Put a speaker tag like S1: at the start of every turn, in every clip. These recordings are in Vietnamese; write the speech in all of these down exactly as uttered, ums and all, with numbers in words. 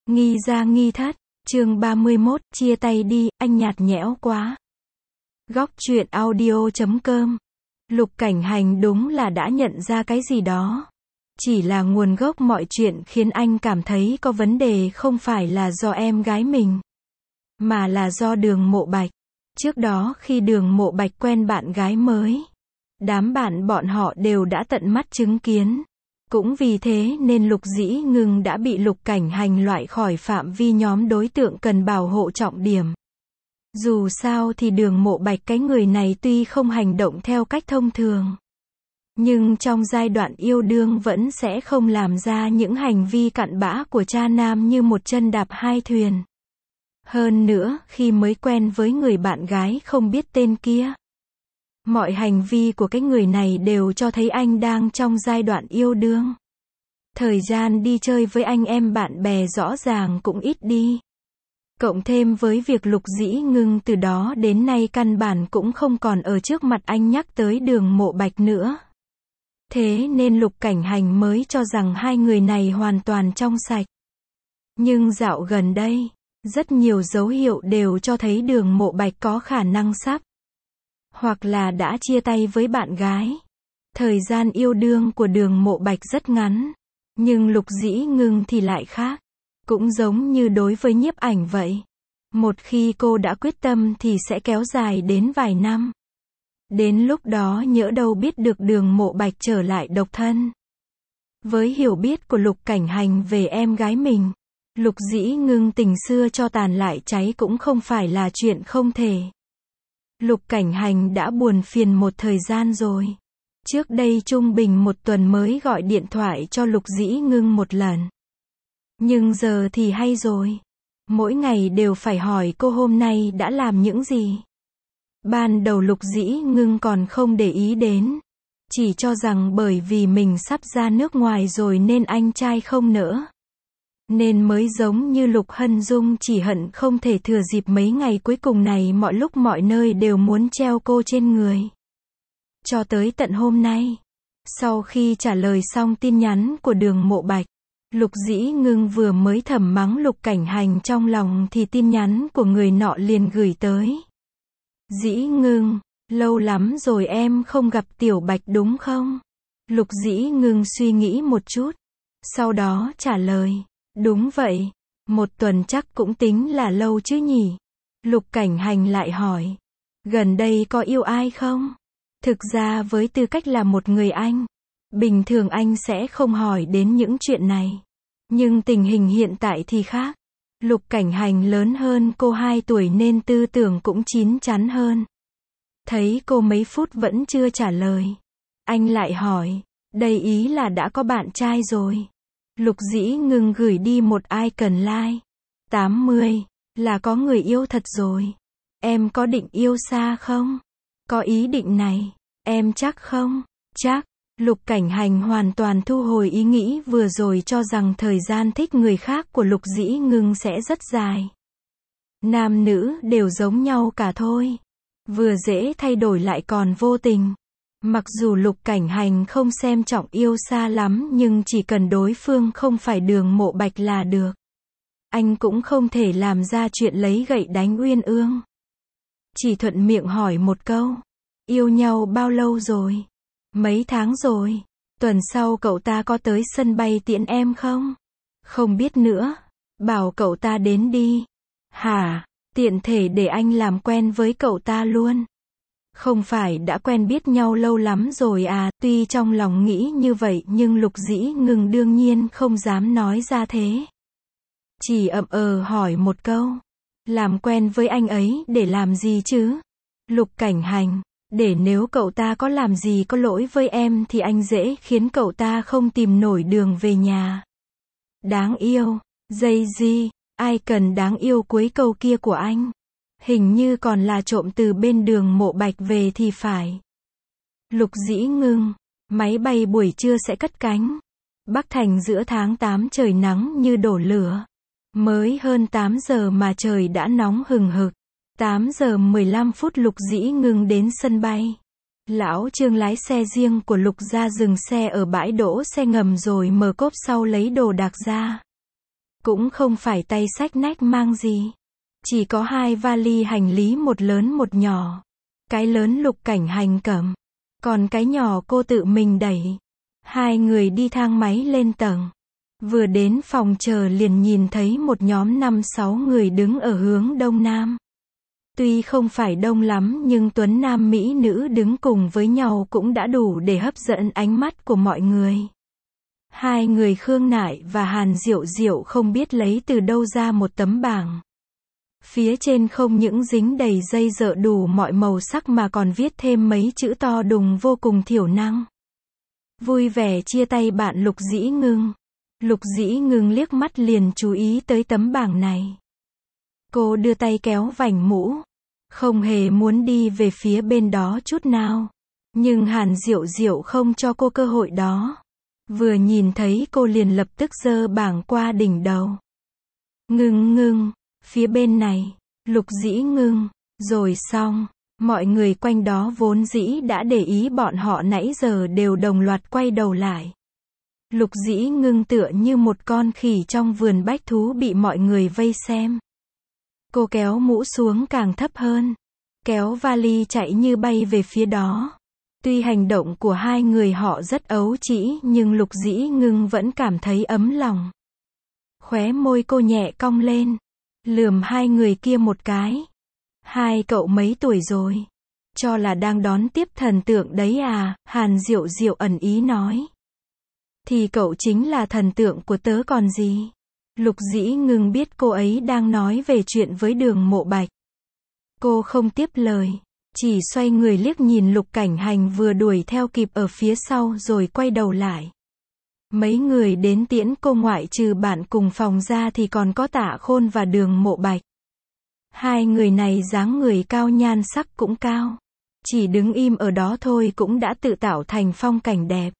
S1: Nghi gia nghi thất, chương ba mươi mốt, chia tay đi, anh nhạt nhẽo quá. Góc truyện audio chấm com. Lục Cảnh Hành đúng là đã nhận ra cái gì đó. Chỉ là nguồn gốc mọi chuyện khiến anh cảm thấy có vấn đề không phải là do em gái mình, mà là do Đường Mộ Bạch. Trước đó khi Đường Mộ Bạch quen bạn gái mới, đám bạn bọn họ đều đã tận mắt chứng kiến. Cũng vì thế nên Lục Dĩ Ngưng đã bị Lục Cảnh Hành loại khỏi phạm vi nhóm đối tượng cần bảo hộ trọng điểm. Dù sao thì Đường Mộ Bạch cái người này tuy không hành động theo cách thông thường, nhưng trong giai đoạn yêu đương vẫn sẽ không làm ra những hành vi cặn bã của cha nam như một chân đạp hai thuyền. Hơn nữa, khi mới quen với người bạn gái không biết tên kia, mọi hành vi của cái người này đều cho thấy anh đang trong giai đoạn yêu đương. Thời gian đi chơi với anh em bạn bè rõ ràng cũng ít đi. Cộng thêm với việc Lục Dĩ Ngưng từ đó đến nay căn bản cũng không còn ở trước mặt anh nhắc tới Đường Mộ Bạch nữa. Thế nên Lục Cảnh Hành mới cho rằng hai người này hoàn toàn trong sạch. Nhưng dạo gần đây, rất nhiều dấu hiệu đều cho thấy Đường Mộ Bạch có khả năng sắp, hoặc là đã chia tay với bạn gái. Thời gian yêu đương của Đường Mộ Bạch rất ngắn, nhưng Lục Dĩ Ngưng thì lại khác. Cũng giống như đối với nhiếp ảnh vậy. Một khi cô đã quyết tâm thì sẽ kéo dài đến vài năm. Đến lúc đó nhỡ đâu biết được Đường Mộ Bạch trở lại độc thân. Với hiểu biết của Lục Cảnh Hành về em gái mình, Lục Dĩ Ngưng tình xưa cho tàn lại cháy cũng không phải là chuyện không thể. Lục Cảnh Hành đã buồn phiền một thời gian rồi. Trước đây trung bình một tuần mới gọi điện thoại cho Lục Dĩ Ngưng một lần. Nhưng giờ thì hay rồi. Mỗi ngày đều phải hỏi cô hôm nay đã làm những gì. Ban đầu Lục Dĩ Ngưng còn không để ý đến. Chỉ cho rằng bởi vì mình sắp ra nước ngoài rồi nên anh trai không nỡ. Nên mới giống như Lục Hân Dung chỉ hận không thể thừa dịp mấy ngày cuối cùng này mọi lúc mọi nơi đều muốn treo cô trên người. Cho tới tận hôm nay, sau khi trả lời xong tin nhắn của Đường Mộ Bạch, Lục Dĩ Ngưng vừa mới thầm mắng Lục Cảnh Hành trong lòng thì tin nhắn của người nọ liền gửi tới. Dĩ Ngưng, lâu lắm rồi em không gặp Tiểu Bạch đúng không? Lục Dĩ Ngưng suy nghĩ một chút, sau đó trả lời, đúng vậy, một tuần chắc cũng tính là lâu chứ nhỉ? Lục Cảnh Hành lại hỏi, gần đây có yêu ai không? Thực ra với tư cách là một người anh, bình thường anh sẽ không hỏi đến những chuyện này. Nhưng tình hình hiện tại thì khác. Lục Cảnh Hành lớn hơn cô hai tuổi nên tư tưởng cũng chín chắn hơn. Thấy cô mấy phút vẫn chưa trả lời, anh lại hỏi, đây ý là đã có bạn trai rồi. Lục Dĩ Ngưng gửi đi một icon like. tám mươi, là có người yêu thật rồi. Em có định yêu xa không? Có ý định này, em chắc không? Chắc. Lục Cảnh Hành hoàn toàn thu hồi ý nghĩ vừa rồi cho rằng thời gian thích người khác của Lục Dĩ Ngưng sẽ rất dài. Nam nữ đều giống nhau cả thôi. Vừa dễ thay đổi lại còn vô tình. Mặc dù Lục Cảnh Hành không xem trọng yêu xa lắm nhưng chỉ cần đối phương không phải Đường Mộ Bạch là được. Anh cũng không thể làm ra chuyện lấy gậy đánh uyên ương. Chỉ thuận miệng hỏi một câu. Yêu nhau bao lâu rồi? Mấy tháng rồi. Tuần sau cậu ta có tới sân bay tiễn em không? Không biết nữa. Bảo cậu ta đến đi. Hả? Tiện thể để anh làm quen với cậu ta luôn. Không phải đã quen biết nhau lâu lắm rồi à? Tuy trong lòng nghĩ như vậy nhưng Lục Dĩ Ngưng đương nhiên không dám nói ra thế. Chỉ ậm ờ hỏi một câu. Làm quen với anh ấy để làm gì chứ? Lục Cảnh Hành, để nếu cậu ta có làm gì có lỗi với em thì anh dễ khiến cậu ta không tìm nổi đường về nhà. Đáng yêu. Jay-Z, ai cần đáng yêu cuối câu kia của anh? Hình như còn là trộm từ bên Đường Mộ Bạch về thì phải. Lục Dĩ Ngưng, máy bay buổi trưa sẽ cất cánh. Bắc Thành giữa tháng tám trời nắng như đổ lửa. Mới hơn tám giờ mà trời đã nóng hừng hực. tám giờ mười lăm phút Lục Dĩ Ngưng đến sân bay. Lão Trương lái xe riêng của Lục ra dừng xe ở bãi đỗ xe ngầm rồi mở cốp sau lấy đồ đạc ra. Cũng không phải tay xách nách mang gì. Chỉ có hai vali hành lý, một lớn một nhỏ. Cái lớn Lục Cảnh Hành cầm, còn cái nhỏ cô tự mình đẩy. Hai người đi thang máy lên tầng. Vừa đến phòng chờ liền nhìn thấy một nhóm năm sáu người đứng ở hướng đông nam. Tuy không phải đông lắm nhưng tuấn nam mỹ nữ đứng cùng với nhau cũng đã đủ để hấp dẫn ánh mắt của mọi người. Hai người Khương Nại và Hàn Diệu Diệu không biết lấy từ đâu ra một tấm bảng. Phía trên không những dính đầy dây dợ đủ mọi màu sắc mà còn viết thêm mấy chữ to đùng vô cùng thiểu năng. Vui vẻ chia tay bạn Lục Dĩ Ngưng. Lục Dĩ Ngưng liếc mắt liền chú ý tới tấm bảng này. Cô đưa tay kéo vành mũ, không hề muốn đi về phía bên đó chút nào. Nhưng Hàn Diệu Diệu không cho cô cơ hội đó. Vừa nhìn thấy cô liền lập tức giơ bảng qua đỉnh đầu. Ngưng ngưng, phía bên này, Lục Dĩ Ngưng, rồi xong. Mọi người quanh đó vốn dĩ đã để ý bọn họ nãy giờ đều đồng loạt quay đầu lại. Lục Dĩ Ngưng tựa như một con khỉ trong vườn bách thú bị mọi người vây xem. Cô kéo mũ xuống càng thấp hơn, kéo vali chạy như bay về phía đó. Tuy hành động của hai người họ rất ấu trĩ nhưng Lục Dĩ Ngưng vẫn cảm thấy ấm lòng. Khóe môi cô nhẹ cong lên, lườm hai người kia một cái. Hai cậu mấy tuổi rồi? Cho là đang đón tiếp thần tượng đấy à? Hàn Diệu Diệu ẩn ý nói. Thì cậu chính là thần tượng của tớ còn gì? Lục Dĩ Ngưng biết cô ấy đang nói về chuyện với Đường Mộ Bạch. Cô không tiếp lời, chỉ xoay người liếc nhìn Lục Cảnh Hành vừa đuổi theo kịp ở phía sau rồi quay đầu lại. Mấy người đến tiễn cô ngoại trừ bạn cùng phòng ra thì còn có Tạ Khôn và Đường Mộ Bạch. Hai người này dáng người cao, nhan sắc cũng cao. Chỉ đứng im ở đó thôi cũng đã tự tạo thành phong cảnh đẹp.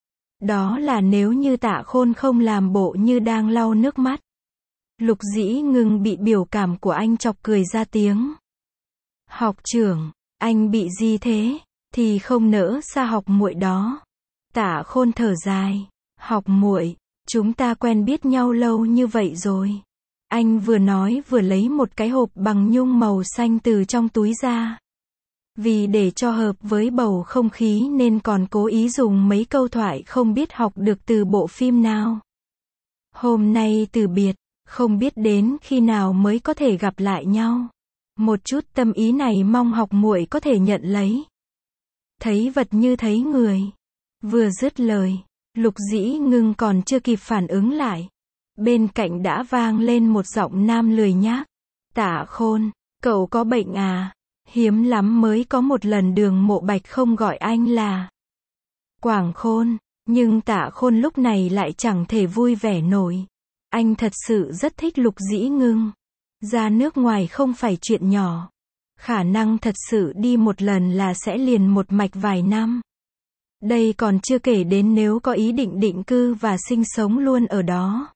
S1: Đó là nếu như Tạ Khôn không làm bộ như đang lau nước mắt. Lục Dĩ Ngưng bị biểu cảm của anh chọc cười ra tiếng. Học trưởng, anh bị gì thế? Thì không nỡ xa học muội đó. Tạ Khôn thở dài. Học muội, chúng ta quen biết nhau lâu như vậy rồi. Anh vừa nói vừa lấy một cái hộp bằng nhung màu xanh từ trong túi ra. Vì để cho hợp với bầu không khí nên còn cố ý dùng mấy câu thoại không biết học được từ bộ phim nào. Hôm nay từ biệt, không biết đến khi nào mới có thể gặp lại nhau. Một chút tâm ý này mong học muội có thể nhận lấy. Thấy vật như thấy người. Vừa dứt lời, Lục Dĩ Ngưng còn chưa kịp phản ứng lại. Bên cạnh đã vang lên một giọng nam lười nhác. Tạ Khôn, cậu có bệnh à? Hiếm lắm mới có một lần Đường Mộ Bạch không gọi anh là Quảng Khôn. Nhưng Tạ Khôn lúc này lại chẳng thể vui vẻ nổi. Anh thật sự rất thích Lục Dĩ Ngưng. Ra nước ngoài không phải chuyện nhỏ. Khả năng thật sự đi một lần là sẽ liền một mạch vài năm. Đây còn chưa kể đến nếu có ý định định cư và sinh sống luôn ở đó.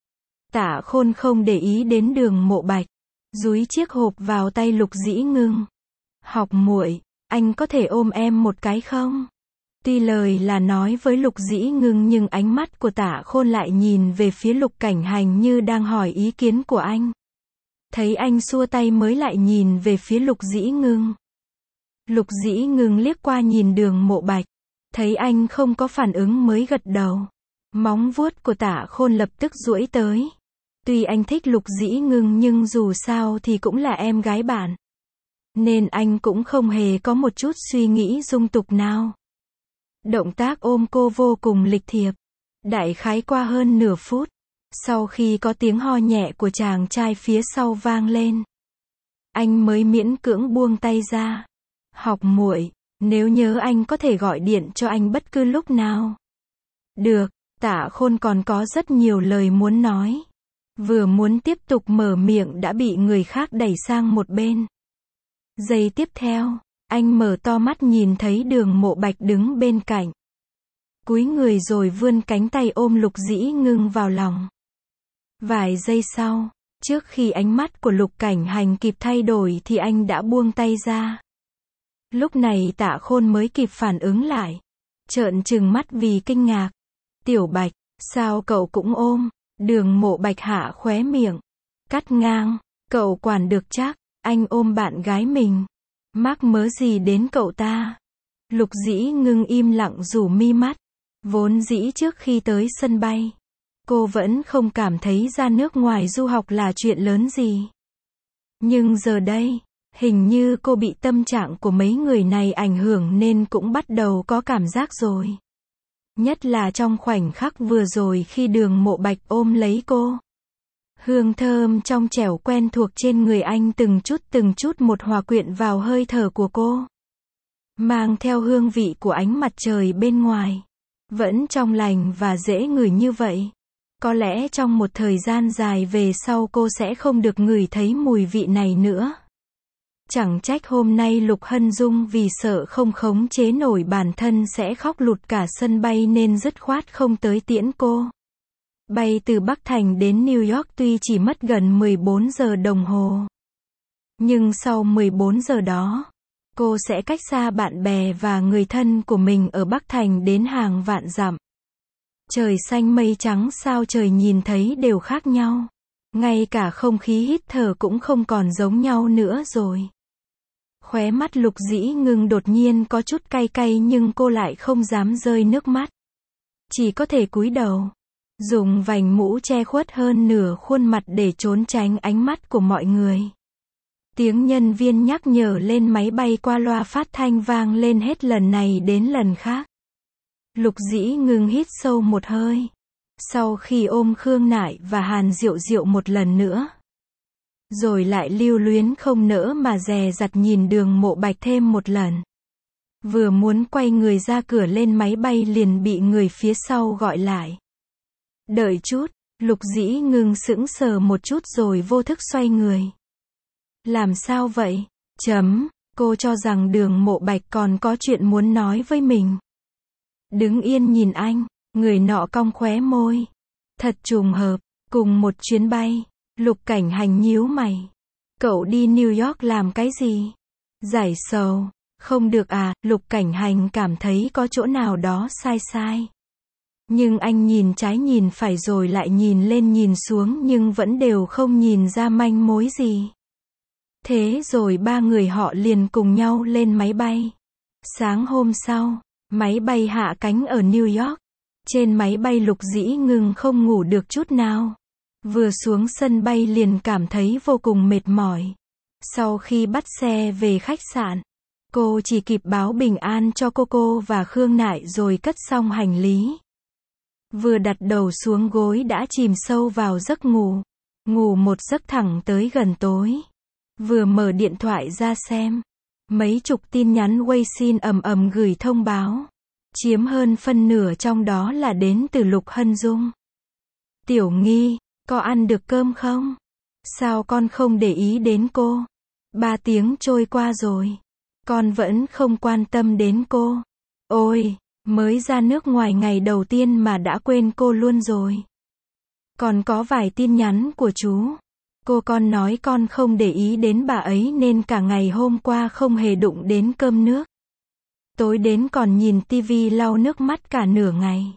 S1: Tạ Khôn không để ý đến Đường Mộ Bạch, dúi chiếc hộp vào tay Lục Dĩ Ngưng. Học muội, anh có thể ôm em một cái không? Tuy lời là nói với Lục Dĩ Ngưng nhưng ánh mắt của Tạ Khôn lại nhìn về phía Lục Cảnh Hành như đang hỏi ý kiến của anh. Thấy anh xua tay mới lại nhìn về phía Lục Dĩ Ngưng. Lục Dĩ Ngưng liếc qua nhìn Đường Mộ Bạch, thấy anh không có phản ứng mới gật đầu. Móng vuốt của Tạ Khôn lập tức duỗi tới. Tuy anh thích Lục Dĩ Ngưng nhưng dù sao thì cũng là em gái bạn. Nên anh cũng không hề có một chút suy nghĩ dung tục nào. Động tác ôm cô vô cùng lịch thiệp. Đại khái qua hơn nửa phút. Sau khi có tiếng ho nhẹ của chàng trai phía sau vang lên, anh mới miễn cưỡng buông tay ra. Học muội, nếu nhớ anh có thể gọi điện cho anh bất cứ lúc nào. Được. Tạ Khôn còn có rất nhiều lời muốn nói. Vừa muốn tiếp tục mở miệng đã bị người khác đẩy sang một bên. Giây tiếp theo, anh mở to mắt nhìn thấy Đường Mộ Bạch đứng bên cạnh. Cúi người rồi vươn cánh tay ôm Lục Dĩ Ngưng vào lòng. Vài giây sau, trước khi ánh mắt của Lục Cảnh Hành kịp thay đổi thì anh đã buông tay ra. Lúc này Tạ Khôn mới kịp phản ứng lại. Trợn trừng mắt vì kinh ngạc. Tiểu Bạch, sao cậu cũng ôm? Đường Mộ Bạch hạ khóe miệng. Cắt ngang. Cậu quản được chắc, anh ôm bạn gái mình. Mắc mớ gì đến cậu ta? Lục Dĩ Ngưng im lặng rủ mi mắt. Vốn dĩ trước khi tới sân bay, cô vẫn không cảm thấy ra nước ngoài du học là chuyện lớn gì. Nhưng giờ đây, hình như cô bị tâm trạng của mấy người này ảnh hưởng nên cũng bắt đầu có cảm giác rồi. Nhất là trong khoảnh khắc vừa rồi khi Đường Mộ Bạch ôm lấy cô. Hương thơm trong trẻo quen thuộc trên người anh từng chút từng chút một hòa quyện vào hơi thở của cô. Mang theo hương vị của ánh mặt trời bên ngoài. Vẫn trong lành và dễ ngửi như vậy. Có lẽ trong một thời gian dài về sau cô sẽ không được ngửi thấy mùi vị này nữa. Chẳng trách hôm nay Lục Hân Dung vì sợ không khống chế nổi bản thân sẽ khóc lụt cả sân bay nên dứt khoát không tới tiễn cô. Bay từ Bắc Thành đến New York tuy chỉ mất gần mười bốn giờ đồng hồ. Nhưng sau mười bốn giờ đó, cô sẽ cách xa bạn bè và người thân của mình ở Bắc Thành đến hàng vạn dặm. Trời xanh mây trắng sao trời nhìn thấy đều khác nhau. Ngay cả không khí hít thở cũng không còn giống nhau nữa rồi. Khóe mắt Lục Dĩ Ngưng đột nhiên có chút cay cay nhưng cô lại không dám rơi nước mắt. Chỉ có thể cúi đầu. Dùng vành mũ che khuất hơn nửa khuôn mặt để trốn tránh ánh mắt của mọi người. Tiếng nhân viên nhắc nhở lên máy bay qua loa phát thanh vang lên hết lần này đến lần khác. Lục Dĩ Ngưng hít sâu một hơi. Sau khi ôm Khương Nại và Hàn Diệu Diệu một lần nữa. Rồi lại lưu luyến không nỡ mà dè dặt nhìn Đường Mộ Bạch thêm một lần. Vừa muốn quay người ra cửa lên máy bay liền bị người phía sau gọi lại. Đợi chút, Lục Dĩ Ngưng sững sờ một chút rồi vô thức xoay người. Làm sao vậy? Chấm, cô cho rằng Đường Mộ Bạch còn có chuyện muốn nói với mình. Đứng yên nhìn anh, người nọ cong khóe môi. Thật trùng hợp, cùng một chuyến bay. Lục Cảnh Hành nhíu mày. Cậu đi New York làm cái gì? Giải sầu. Không được à, Lục Cảnh Hành cảm thấy có chỗ nào đó sai sai. Nhưng anh nhìn trái nhìn phải rồi lại nhìn lên nhìn xuống nhưng vẫn đều không nhìn ra manh mối gì. Thế rồi ba người họ liền cùng nhau lên máy bay. Sáng hôm sau, máy bay hạ cánh ở New York. Trên máy bay Lục Dĩ Ngưng không ngủ được chút nào. Vừa xuống sân bay liền cảm thấy vô cùng mệt mỏi. Sau khi bắt xe về khách sạn, cô chỉ kịp báo bình an cho cô cô và Khương Nại rồi cất xong hành lý. Vừa đặt đầu xuống gối đã chìm sâu vào giấc ngủ. Ngủ một giấc thẳng tới gần tối. Vừa mở điện thoại ra xem. Mấy chục tin nhắn Weixin ầm ầm gửi thông báo. Chiếm hơn phân nửa trong đó là đến từ Lục Hân Dung. Tiểu Nghi, có ăn được cơm không? Sao con không để ý đến cô? Ba tiếng trôi qua rồi. Con vẫn không quan tâm đến cô. Ôi, mới ra nước ngoài ngày đầu tiên mà đã quên cô luôn rồi. Còn có vài tin nhắn của chú. Cô con nói con không để ý đến bà ấy nên cả ngày hôm qua không hề đụng đến cơm nước. Tối đến còn nhìn tivi lau nước mắt cả nửa ngày.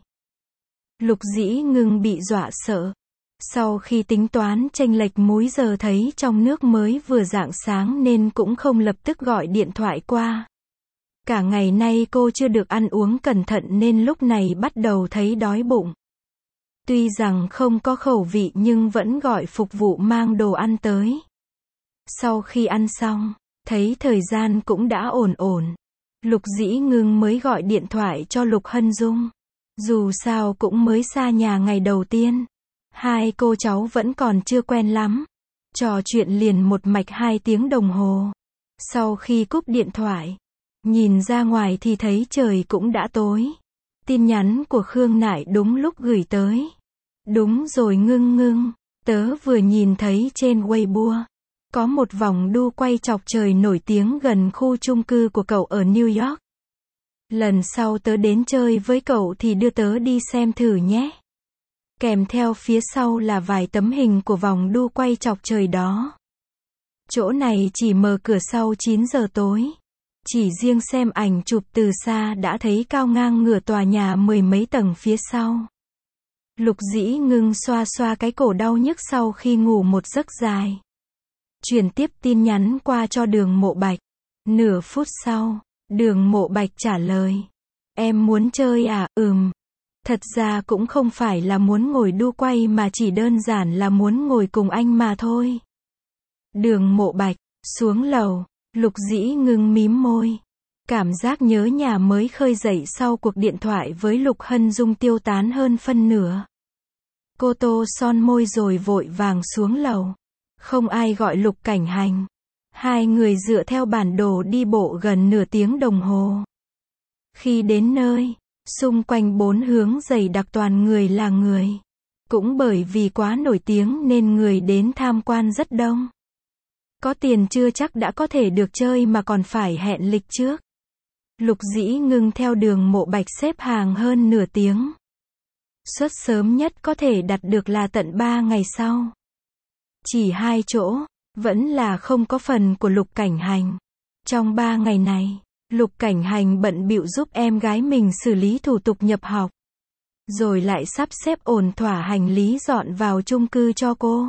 S1: Lục Dĩ Ngưng bị dọa sợ. Sau khi tính toán chênh lệch múi giờ thấy trong nước mới vừa rạng sáng nên cũng không lập tức gọi điện thoại qua. Cả ngày nay cô chưa được ăn uống cẩn thận nên lúc này bắt đầu thấy đói bụng. Tuy rằng không có khẩu vị nhưng vẫn gọi phục vụ mang đồ ăn tới. Sau khi ăn xong, thấy thời gian cũng đã ổn ổn. Lục Dĩ Ngưng mới gọi điện thoại cho Lục Hân Dung. Dù sao cũng mới xa nhà ngày đầu tiên. Hai cô cháu vẫn còn chưa quen lắm. Trò chuyện liền một mạch hai tiếng đồng hồ. Sau khi cúp điện thoại, nhìn ra ngoài thì thấy trời cũng đã tối. Tin nhắn của Khương Nại đúng lúc gửi tới. Đúng rồi Ngưng Ngưng, tớ vừa nhìn thấy trên Weibo. Có một vòng đu quay chọc trời nổi tiếng gần khu chung cư của cậu ở New York. Lần sau tớ đến chơi với cậu thì đưa tớ đi xem thử nhé. Kèm theo phía sau là vài tấm hình của vòng đu quay chọc trời đó. Chỗ này chỉ mở cửa sau chín giờ tối. Chỉ riêng xem ảnh chụp từ xa đã thấy cao ngang ngửa tòa nhà mười mấy tầng phía sau. Lục Dĩ Ngưng xoa xoa cái cổ đau nhức sau khi ngủ một giấc dài. Chuyển tiếp tin nhắn qua cho Đường Mộ Bạch. Nửa phút sau, Đường Mộ Bạch trả lời. Em muốn chơi à? Ừm. Thật ra cũng không phải là muốn ngồi đu quay mà chỉ đơn giản là muốn ngồi cùng anh mà thôi. Đường Mộ Bạch, xuống lầu, Lục Dĩ Ngưng mím môi. Cảm giác nhớ nhà mới khơi dậy sau cuộc điện thoại với Lục Hân Dung tiêu tán hơn phân nửa. Cô tô son môi rồi vội vàng xuống lầu. Không ai gọi Lục Cảnh Hành. Hai người dựa theo bản đồ đi bộ gần nửa tiếng đồng hồ. Khi đến nơi, xung quanh bốn hướng dày đặc toàn người là người. Cũng bởi vì quá nổi tiếng nên người đến tham quan rất đông. Có tiền chưa chắc đã có thể được chơi mà còn phải hẹn lịch trước. Lục Dĩ Ngưng theo Đường Mộ Bạch xếp hàng hơn nửa tiếng. Suất sớm nhất có thể đặt được là tận ba ngày sau. Chỉ hai chỗ, vẫn là không có phần của Lục Cảnh Hành. Trong ba ngày này, Lục Cảnh Hành bận bịu giúp em gái mình xử lý thủ tục nhập học. Rồi lại sắp xếp ổn thỏa hành lý dọn vào chung cư cho cô.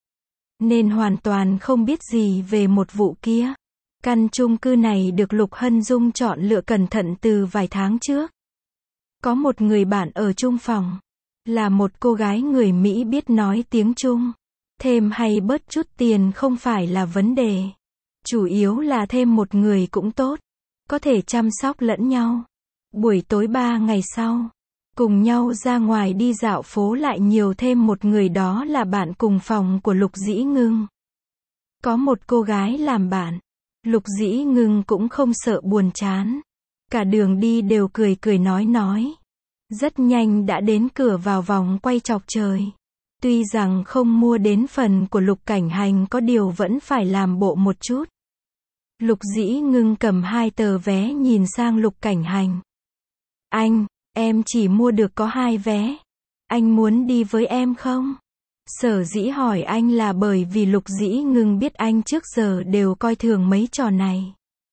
S1: Nên hoàn toàn không biết gì về một vụ kia. Căn chung cư này được Lục Hân Dung chọn lựa cẩn thận từ vài tháng trước. Có một người bạn ở chung phòng. Là một cô gái người Mỹ biết nói tiếng Trung. Thêm hay bớt chút tiền không phải là vấn đề. Chủ yếu là thêm một người cũng tốt. Có thể chăm sóc lẫn nhau. Buổi tối ba ngày sau, cùng nhau ra ngoài đi dạo phố lại nhiều thêm một người, đó là bạn cùng phòng của Lục Dĩ Ngưng. Có một cô gái làm bạn. Lục Dĩ Ngưng cũng không sợ buồn chán. Cả đường đi đều cười cười nói nói. Rất nhanh đã đến cửa vào vòng quay chọc trời. Tuy rằng không mua đến phần của Lục Cảnh Hành, có điều vẫn phải làm bộ một chút. Lục Dĩ Ngưng cầm hai tờ vé nhìn sang Lục Cảnh Hành. Anh, em chỉ mua được có hai vé. Anh muốn đi với em không? Sở dĩ hỏi anh là bởi vì Lục Dĩ Ngưng biết anh trước giờ đều coi thường mấy trò này.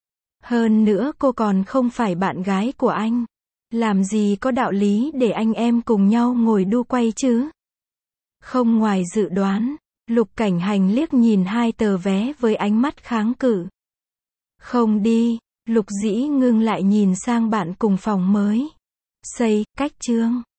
S1: Hơn nữa cô còn không phải bạn gái của anh. Làm gì có đạo lý để anh em cùng nhau ngồi đu quay chứ? Không ngoài dự đoán, Lục Cảnh Hành liếc nhìn hai tờ vé với ánh mắt kháng cự. Không đi. Lục Dĩ Ngưng lại nhìn sang bạn cùng phòng mới. Xây, cách Trương.